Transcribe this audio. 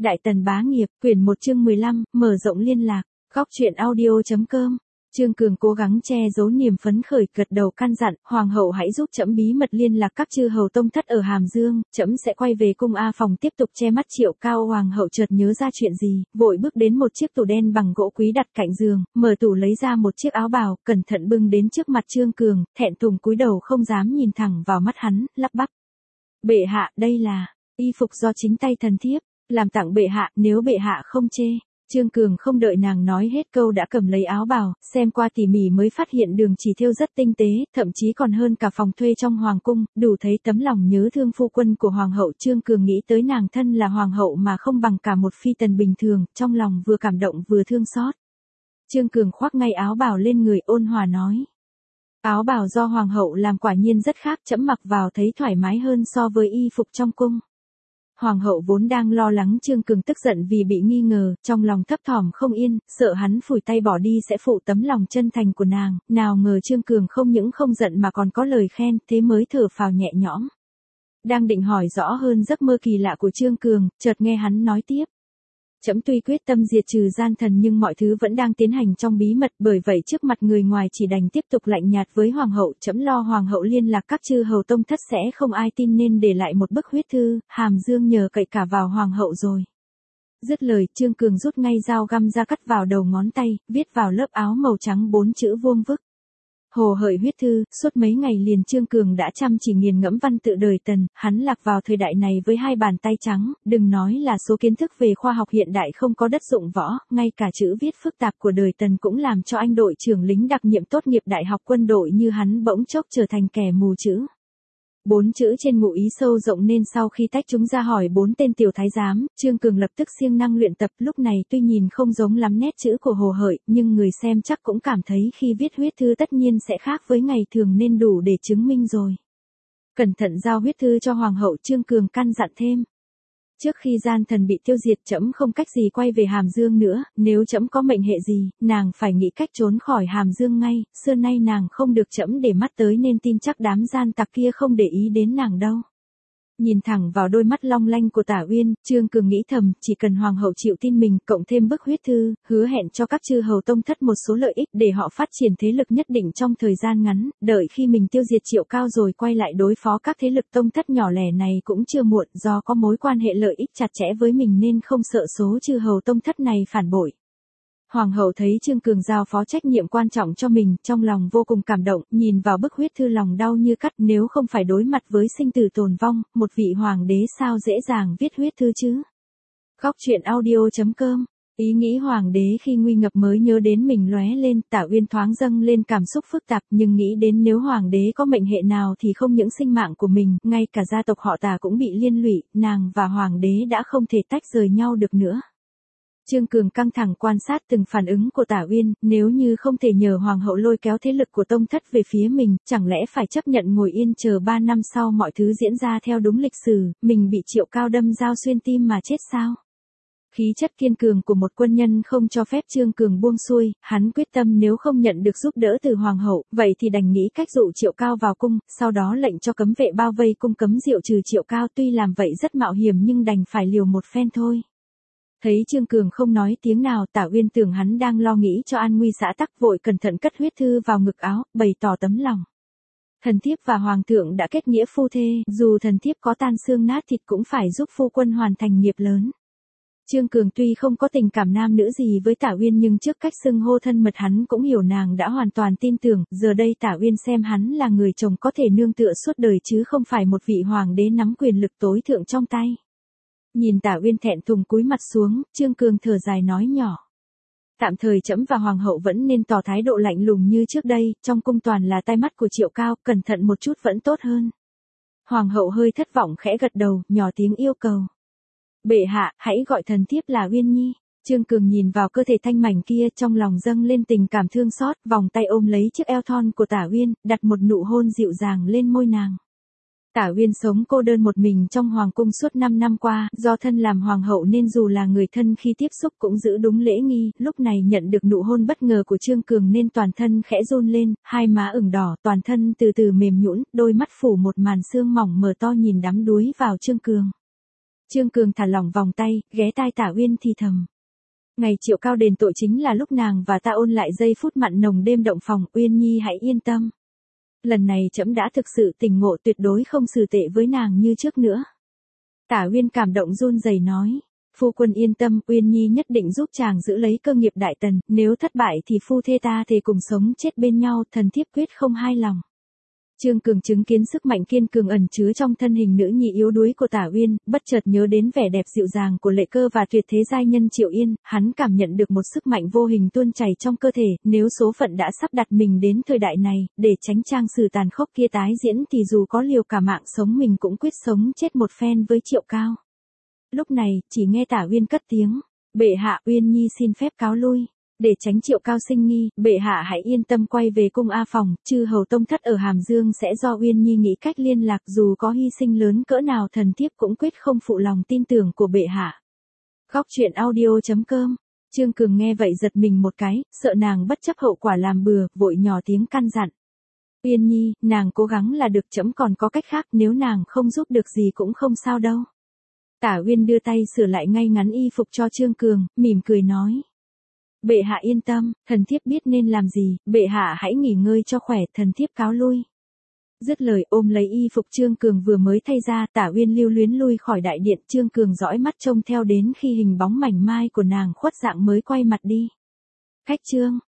Đại Tần bá nghiệp, quyển 1 chương 15, mở rộng liên lạc. Góc truyện audio.com. Trương Cường cố gắng che giấu niềm phấn khởi, gật đầu căn dặn, hoàng hậu hãy giúp trẫm bí mật liên lạc các chư hầu tông thất ở Hàm Dương, trẫm sẽ quay về cung A Phòng tiếp tục che mắt Triệu Cao. Hoàng hậu chợt nhớ ra chuyện gì, vội bước đến một chiếc tủ đen bằng gỗ quý đặt cạnh giường, mở tủ lấy ra một chiếc áo bào, cẩn thận bưng đến trước mặt Trương Cường, thẹn thùng cúi đầu không dám nhìn thẳng vào mắt hắn, lắp bắp: "Bệ hạ, đây là y phục do chính tay thần thiếp làm tặng bệ hạ, nếu bệ hạ không chê." Trương Cường không đợi nàng nói hết câu đã cầm lấy áo bào, xem qua tỉ mỉ mới phát hiện đường chỉ thêu rất tinh tế, thậm chí còn hơn cả phòng thuê trong hoàng cung, đủ thấy tấm lòng nhớ thương phu quân của hoàng hậu. Trương Cường nghĩ tới nàng thân là hoàng hậu mà không bằng cả một phi tần bình thường, trong lòng vừa cảm động vừa thương xót. Trương Cường khoác ngay áo bào lên người, ôn hòa nói: "Áo bào do hoàng hậu làm quả nhiên rất khác, trẫm mặc vào thấy thoải mái hơn so với y phục trong cung." Hoàng hậu vốn đang lo lắng Trương Cường tức giận vì bị nghi ngờ, trong lòng thấp thỏm không yên, sợ hắn phủi tay bỏ đi sẽ phụ tấm lòng chân thành của nàng, nào ngờ Trương Cường không những không giận mà còn có lời khen, thế mới thở phào nhẹ nhõm. Đang định hỏi rõ hơn giấc mơ kỳ lạ của Trương Cường, chợt nghe hắn nói tiếp: "Trẫm tuy quyết tâm diệt trừ gian thần nhưng mọi thứ vẫn đang tiến hành trong bí mật, bởi vậy trước mặt người ngoài chỉ đành tiếp tục lạnh nhạt với hoàng hậu. Trẫm lo hoàng hậu liên lạc các chư hầu tông thất sẽ không ai tin nên để lại một bức huyết thư, Hàm Dương nhờ cậy cả vào hoàng hậu rồi." Dứt lời, Trương Cường rút ngay dao găm ra cắt vào đầu ngón tay, viết vào lớp áo màu trắng 4 chữ vuông vức: "Hồ hợi huyết thư." Suốt mấy ngày liền Trương Cường đã chăm chỉ nghiền ngẫm văn tự đời Tần, hắn lạc vào thời đại này với hai bàn tay trắng, đừng nói là số kiến thức về khoa học hiện đại không có đất dụng võ, ngay cả chữ viết phức tạp của đời Tần cũng làm cho anh đội trưởng lính đặc nhiệm tốt nghiệp đại học quân đội như hắn bỗng chốc trở thành kẻ mù chữ. 4 chữ trên ngụ ý sâu rộng nên sau khi tách chúng ra hỏi 4 tên tiểu thái giám, Trương Cường lập tức siêng năng luyện tập. Lúc này tuy nhìn không giống lắm nét chữ của Hồ Hợi, nhưng người xem chắc cũng cảm thấy khi viết huyết thư tất nhiên sẽ khác với ngày thường nên đủ để chứng minh rồi. Cẩn thận giao huyết thư cho hoàng hậu, Trương Cường căn dặn thêm: "Trước khi gian thần bị tiêu diệt, trẫm không cách gì quay về Hàm Dương nữa, nếu trẫm có mệnh hệ gì, nàng phải nghĩ cách trốn khỏi Hàm Dương ngay, xưa nay nàng không được trẫm để mắt tới nên tin chắc đám gian tặc kia không để ý đến nàng đâu." Nhìn thẳng vào đôi mắt long lanh của Tả Uyên, Trương Cường nghĩ thầm, chỉ cần hoàng hậu chịu tin mình, cộng thêm bức huyết thư, hứa hẹn cho các chư hầu tông thất một số lợi ích để họ phát triển thế lực nhất định trong thời gian ngắn, đợi khi mình tiêu diệt Triệu Cao rồi quay lại đối phó các thế lực tông thất nhỏ lẻ này cũng chưa muộn. Do có mối quan hệ lợi ích chặt chẽ với mình nên không sợ số chư hầu tông thất này phản bội. Hoàng hậu thấy Trương Cường giao phó trách nhiệm quan trọng cho mình, trong lòng vô cùng cảm động, nhìn vào bức huyết thư lòng đau như cắt. Nếu không phải đối mặt với sinh tử tồn vong, một vị hoàng đế sao dễ dàng viết huyết thư chứ? Góc truyện audio.com. Ý nghĩ hoàng đế khi nguy ngập mới nhớ đến mình lóe lên, Tả Uyên thoáng dâng lên cảm xúc phức tạp, nhưng nghĩ đến nếu hoàng đế có mệnh hệ nào thì không những sinh mạng của mình, ngay cả gia tộc họ Tả cũng bị liên lụy, nàng và hoàng đế đã không thể tách rời nhau được nữa. Trương Cường căng thẳng quan sát từng phản ứng của Tả Uyên, nếu như không thể nhờ hoàng hậu lôi kéo thế lực của tông thất về phía mình, chẳng lẽ phải chấp nhận ngồi yên chờ 3 năm sau mọi thứ diễn ra theo đúng lịch sử, mình bị Triệu Cao đâm dao xuyên tim mà chết sao? Khí chất kiên cường của một quân nhân không cho phép Trương Cường buông xuôi, hắn quyết tâm nếu không nhận được giúp đỡ từ hoàng hậu, vậy thì đành nghĩ cách dụ Triệu Cao vào cung, sau đó lệnh cho cấm vệ bao vây cung cấm diệu trừ Triệu Cao. Tuy làm vậy rất mạo hiểm nhưng đành phải liều một phen thôi. Thấy Trương Cường không nói tiếng nào, Tả Uyên tưởng hắn đang lo nghĩ cho an nguy xã tắc, vội cẩn thận cất huyết thư vào ngực áo, bày tỏ tấm lòng. Thần thiếp và hoàng thượng đã kết nghĩa phu thê, dù thần thiếp có tan xương nát thịt cũng phải giúp phu quân hoàn thành nghiệp lớn. Trương Cường tuy không có tình cảm nam nữ gì với Tả Uyên nhưng trước cách xưng hô thân mật hắn cũng hiểu nàng đã hoàn toàn tin tưởng, giờ đây Tả Uyên xem hắn là người chồng có thể nương tựa suốt đời chứ không phải một vị hoàng đế nắm quyền lực tối thượng trong tay. Nhìn Tả Uyên thẹn thùng cúi mặt xuống, Trương Cường thở dài nói nhỏ: "Tạm thời trẫm và hoàng hậu vẫn nên tỏ thái độ lạnh lùng như trước đây, trong cung toàn là tai mắt của Triệu Cao, cẩn thận một chút vẫn tốt hơn." Hoàng hậu hơi thất vọng khẽ gật đầu, nhỏ tiếng yêu cầu: "Bệ hạ, hãy gọi thần thiếp là Uyên Nhi." Trương Cường nhìn vào cơ thể thanh mảnh kia, trong lòng dâng lên tình cảm thương xót, vòng tay ôm lấy chiếc eo thon của Tả Uyên, đặt một nụ hôn dịu dàng lên môi nàng. Tả Uyên sống cô đơn một mình trong hoàng cung suốt 5 năm qua, do thân làm hoàng hậu nên dù là người thân khi tiếp xúc cũng giữ đúng lễ nghi, lúc này nhận được nụ hôn bất ngờ của Trương Cường nên toàn thân khẽ run lên, hai má ửng đỏ, toàn thân từ từ mềm nhũn, đôi mắt phủ một màn sương mỏng mờ to nhìn đắm đuối vào Trương Cường. Trương Cường thả lỏng vòng tay, ghé tai Tả Uyên thì thầm. Ngày Triệu Cao đền tội chính là lúc nàng và ta ôn lại giây phút mặn nồng đêm động phòng, Uyên Nhi hãy yên tâm. Lần này trẫm đã thực sự tỉnh ngộ, tuyệt đối không xử tệ với nàng như trước nữa. Tả Uyên cảm động run rẩy nói. Phu quân yên tâm, Uyên Nhi nhất định giúp chàng giữ lấy cơ nghiệp đại tần, nếu thất bại thì phu thê ta thề cùng sống chết bên nhau, thần thiếp quyết không hai lòng. Trương Cường chứng kiến sức mạnh kiên cường ẩn chứa trong thân hình nữ nhi yếu đuối của Tả Uyên, bất chợt nhớ đến vẻ đẹp dịu dàng của Lệ Cơ và tuyệt thế giai nhân Triệu Yên, hắn cảm nhận được một sức mạnh vô hình tuôn chảy trong cơ thể, nếu số phận đã sắp đặt mình đến thời đại này, để tránh trang sử tàn khốc kia tái diễn thì dù có liều cả mạng sống mình cũng quyết sống chết một phen với Triệu Cao. Lúc này, chỉ nghe Tả Uyên cất tiếng, bệ hạ, Uyên Nhi xin phép cáo lui. Để tránh Triệu Cao sinh nghi, bệ hạ hãy yên tâm quay về cung A Phòng, chư hầu tông thất ở Hàm Dương sẽ do Uyên Nhi nghĩ cách liên lạc, dù có hy sinh lớn cỡ nào thần thiếp cũng quyết không phụ lòng tin tưởng của bệ hạ. Góc truyện audio.com. Trương Cường nghe vậy giật mình một cái, sợ nàng bất chấp hậu quả làm bừa, vội nhỏ tiếng căn dặn. Uyên Nhi, nàng cố gắng là được, trẫm còn có cách khác, nếu nàng không giúp được gì cũng không sao đâu. Tả Uyên đưa tay sửa lại ngay ngắn y phục cho Trương Cường, mỉm cười nói. Bệ hạ yên tâm, thần thiếp biết nên làm gì, bệ hạ hãy nghỉ ngơi cho khỏe, thần thiếp cáo lui. Dứt lời ôm lấy y phục Trương Cường vừa mới thay ra, Tả Uyên lưu luyến lui khỏi đại điện, Trương Cường dõi mắt trông theo đến khi hình bóng mảnh mai của nàng khuất dạng mới quay mặt đi. Khách Trương,